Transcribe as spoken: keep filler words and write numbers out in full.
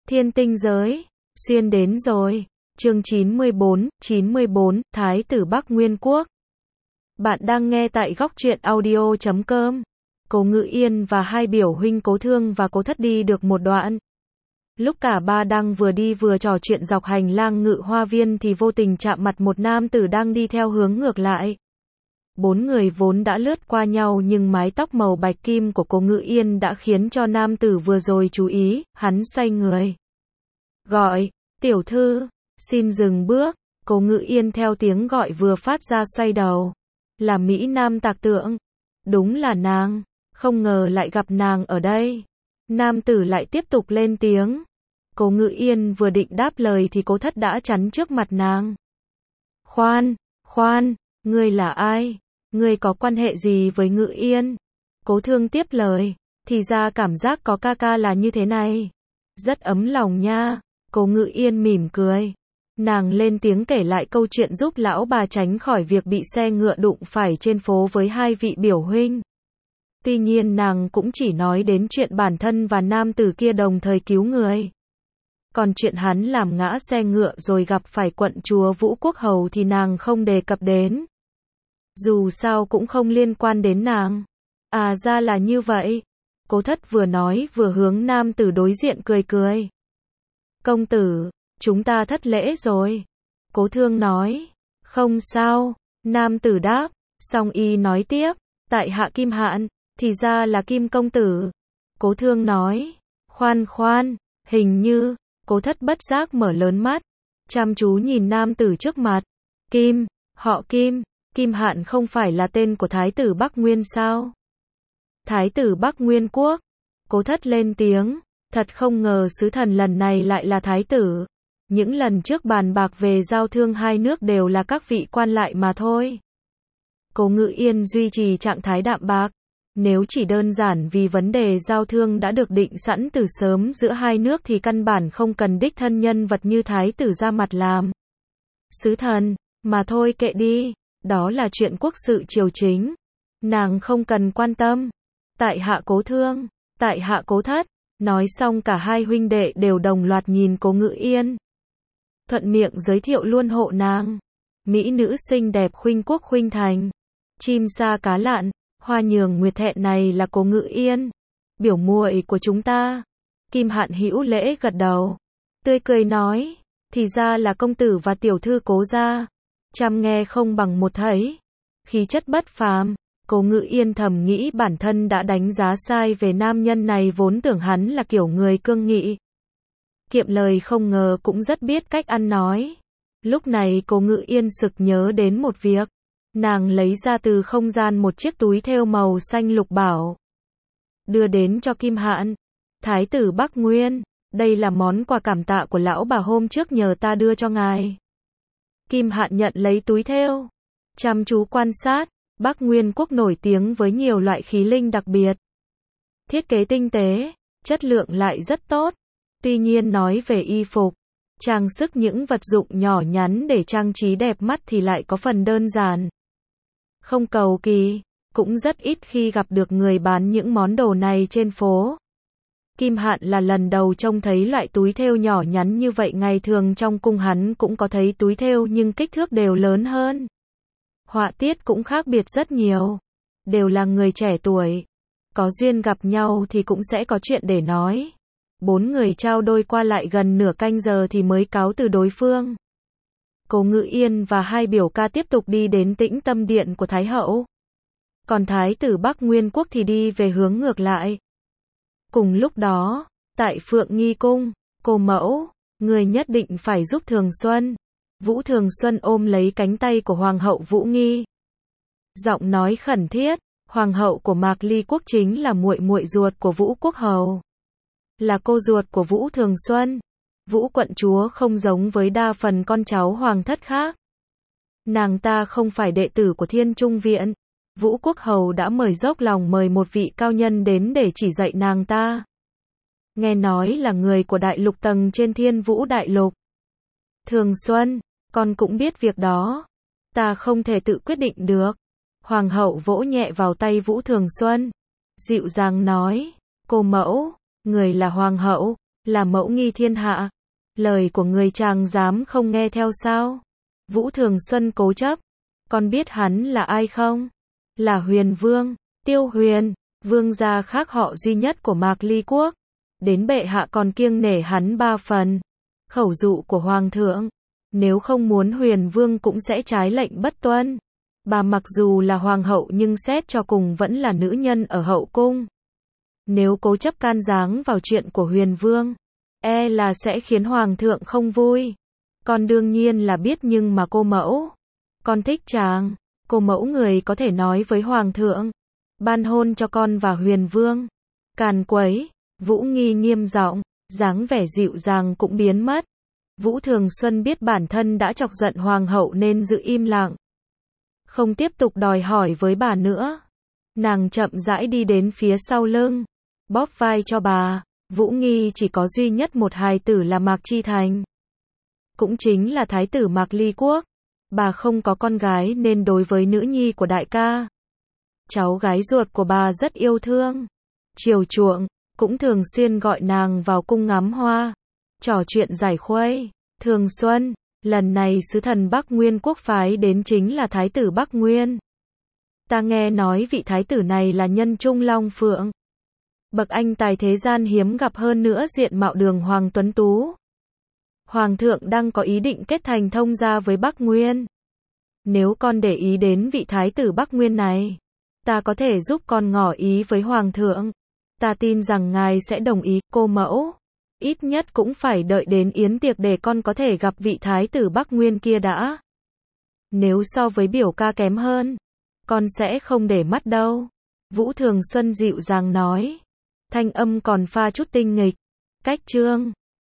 Thiên tinh giới, xuyên đến rồi. Chương chín mươi bốn, chín mươi bốn, Thái tử Bắc Nguyên Quốc. Bạn đang nghe tại góc truyện audio chấm com. Cố Ngự Yên và hai biểu huynh Cố Thương và Cố Thất đi được một đoạn. Lúc cả ba đang vừa đi vừa trò chuyện dọc hành lang Ngự Hoa Viên thì vô tình chạm mặt một nam tử đang đi theo hướng ngược lại. Bốn người vốn đã lướt qua nhau nhưng mái tóc màu bạch kim của Cố Ngự Yên đã khiến cho nam tử vừa rồi chú ý, hắn xoay người. Gọi, tiểu thư, xin dừng bước. Cố Ngự Yên theo tiếng gọi vừa phát ra xoay đầu. Là Mỹ Nam Tạc Tượng. Đúng là nàng, không ngờ lại gặp nàng ở đây. Nam tử lại tiếp tục lên tiếng. Cố Ngự Yên vừa định đáp lời thì Cố Thất đã chắn trước mặt nàng. Khoan, khoan, ngươi là ai? Ngươi có quan hệ gì với Ngự Yên? Cố Thương tiếp lời. Thì ra cảm giác có ca ca là như thế này. Rất ấm lòng nha. Cố Ngự Yên mỉm cười. Nàng lên tiếng kể lại câu chuyện giúp lão bà tránh khỏi việc bị xe ngựa đụng phải trên phố với hai vị biểu huynh. Tuy nhiên nàng cũng chỉ nói đến chuyện bản thân và nam tử kia đồng thời cứu người. Còn chuyện hắn làm ngã xe ngựa rồi gặp phải quận chúa Vũ Quốc Hầu thì nàng không đề cập đến. Dù sao cũng không liên quan đến nàng. À ra là như vậy. Cố Thất vừa nói vừa hướng nam tử đối diện cười cười. Công tử, chúng ta thất lễ rồi. Cố Thương nói. Không sao. Nam tử đáp. Song y nói tiếp. Tại hạ Kim Hạn, thì ra là Kim công tử. Cố Thương nói. Khoan khoan, hình như. Cố Thất bất giác mở lớn mắt. Chăm chú nhìn nam tử trước mặt. Kim, họ Kim. Kim Hạn không phải là tên của Thái tử Bắc Nguyên sao? Thái tử Bắc Nguyên Quốc. Cố Thất lên tiếng. Thật không ngờ sứ thần lần này lại là thái tử. Những lần trước bàn bạc về giao thương hai nước đều là các vị quan lại mà thôi. Cố Ngự Yên duy trì trạng thái đạm bạc. Nếu chỉ đơn giản vì vấn đề giao thương đã được định sẵn từ sớm giữa hai nước thì căn bản không cần đích thân nhân vật như thái tử ra mặt làm. Sứ thần, mà thôi kệ đi. Đó là chuyện quốc sự triều chính. Nàng không cần quan tâm. Tại hạ Cố Thương, tại hạ Cố Thất. Nói xong cả hai huynh đệ đều đồng loạt nhìn Cố Ngự Yên. Thuận miệng giới thiệu luôn hộ nàng. Mỹ nữ xinh đẹp khuynh quốc khuynh thành. Chim sa cá lặn, hoa nhường nguyệt thẹn này là Cố Ngự Yên. Biểu muội của chúng ta. Kim Hạn hữu lễ gật đầu. Tươi cười nói. Thì ra là công tử và tiểu thư Cố gia. Chăm nghe không bằng một thấy. Khí chất bất phàm. Cố Ngự Yên thầm nghĩ bản thân đã đánh giá sai về nam nhân này vốn tưởng hắn là kiểu người cương nghị. Kiệm lời không ngờ cũng rất biết cách ăn nói. Lúc này Cố Ngự Yên sực nhớ đến một việc. Nàng lấy ra từ không gian một chiếc túi thêu màu xanh lục bảo. Đưa đến cho Kim Hạn. Thái tử Bắc Nguyên, đây là món quà cảm tạ của lão bà hôm trước nhờ ta đưa cho ngài. Kim Hạn nhận lấy túi thêu. Chăm chú quan sát. Bắc Nguyên Quốc nổi tiếng với nhiều loại khí linh đặc biệt. Thiết kế tinh tế, chất lượng lại rất tốt. Tuy nhiên nói về y phục, trang sức những vật dụng nhỏ nhắn để trang trí đẹp mắt thì lại có phần đơn giản. Không cầu kỳ, cũng rất ít khi gặp được người bán những món đồ này trên phố. Kim Hạn là lần đầu trông thấy loại túi thêu nhỏ nhắn như vậy, ngày thường trong cung hắn cũng có thấy túi thêu nhưng kích thước đều lớn hơn. Họa tiết cũng khác biệt rất nhiều. Đều là người trẻ tuổi. Có duyên gặp nhau thì cũng sẽ có chuyện để nói. Bốn người trao đôi qua lại gần nửa canh giờ thì mới cáo từ đối phương. Cố Ngự Yên và hai biểu ca tiếp tục đi đến Tĩnh Tâm Điện của Thái Hậu. Còn Thái tử Bắc Nguyên Quốc thì đi về hướng ngược lại. Cùng lúc đó, tại Phượng Nghi Cung, cô mẫu, người nhất định phải giúp Thường Xuân. Vũ Thường Xuân ôm lấy cánh tay của Hoàng hậu Vũ Nghi. Giọng nói khẩn thiết, Hoàng hậu của Mạc Ly Quốc chính là muội muội ruột của Vũ Quốc Hầu. Là cô ruột của Vũ Thường Xuân. Vũ quận chúa không giống với đa phần con cháu hoàng thất khác. Nàng ta không phải đệ tử của Thiên Trung Viện. Vũ Quốc Hầu đã mời dốc lòng mời một vị cao nhân đến để chỉ dạy nàng ta. Nghe nói là người của đại lục tầng trên Thiên Vũ đại lục. Thường Xuân, con cũng biết việc đó. Ta không thể tự quyết định được. Hoàng hậu vỗ nhẹ vào tay Vũ Thường Xuân. Dịu dàng nói. Cô mẫu, người là hoàng hậu. là mẫu nghi thiên hạ. Lời của người chàng dám không nghe theo sao? Vũ Thường Xuân cố chấp. Con biết hắn là ai không? Là Huyền Vương, Tiêu Huyền, vương gia khác họ duy nhất của Mạc Ly Quốc. Đến bệ hạ còn kiêng nể hắn ba phần. Khẩu dụ của Hoàng thượng. Nếu không muốn Huyền Vương cũng sẽ trái lệnh bất tuân. Bà mặc dù là hoàng hậu nhưng xét cho cùng vẫn là nữ nhân ở hậu cung. Nếu cố chấp can giáng vào chuyện của Huyền Vương, e là sẽ khiến Hoàng thượng không vui. Con đương nhiên là biết nhưng mà cô mẫu. Con thích chàng. Cô mẫu người có thể nói với Hoàng thượng. Ban hôn cho con và Huyền Vương. Càn quấy. Vũ Nghi nghiêm giọng, dáng vẻ dịu dàng cũng biến mất. Vũ Thường Xuân biết bản thân đã chọc giận Hoàng hậu nên giữ im lặng. Không tiếp tục đòi hỏi với bà nữa. Nàng chậm rãi đi đến phía sau lưng. Bóp vai cho bà. Vũ Nghi chỉ có duy nhất một hài tử là Mạc Chi Thành. Cũng chính là thái tử Mạc Ly Quốc. Bà không có con gái nên đối với nữ nhi của đại ca, cháu gái ruột của bà rất yêu thương, chiều chuộng, cũng thường xuyên gọi nàng vào cung ngắm hoa, trò chuyện giải khuây. Thường Xuân, lần này sứ thần Bắc Nguyên quốc phái đến chính là thái tử Bắc Nguyên. Ta nghe nói vị thái tử này là nhân trung long phượng. Bậc anh tài thế gian hiếm gặp, hơn nữa diện mạo đường hoàng tuấn tú. Hoàng thượng đang có ý định kết thành thông gia với Bắc Nguyên. Nếu con để ý đến vị thái tử Bắc Nguyên này, ta có thể giúp con ngỏ ý với Hoàng thượng. Ta tin rằng ngài sẽ đồng ý, cô mẫu. Ít nhất cũng phải đợi đến yến tiệc để con có thể gặp vị thái tử Bắc Nguyên kia đã. Nếu so với biểu ca kém hơn, con sẽ không để mắt đâu. Vũ Thường Xuân dịu dàng nói. Thanh âm còn pha chút tinh nghịch. Cách chương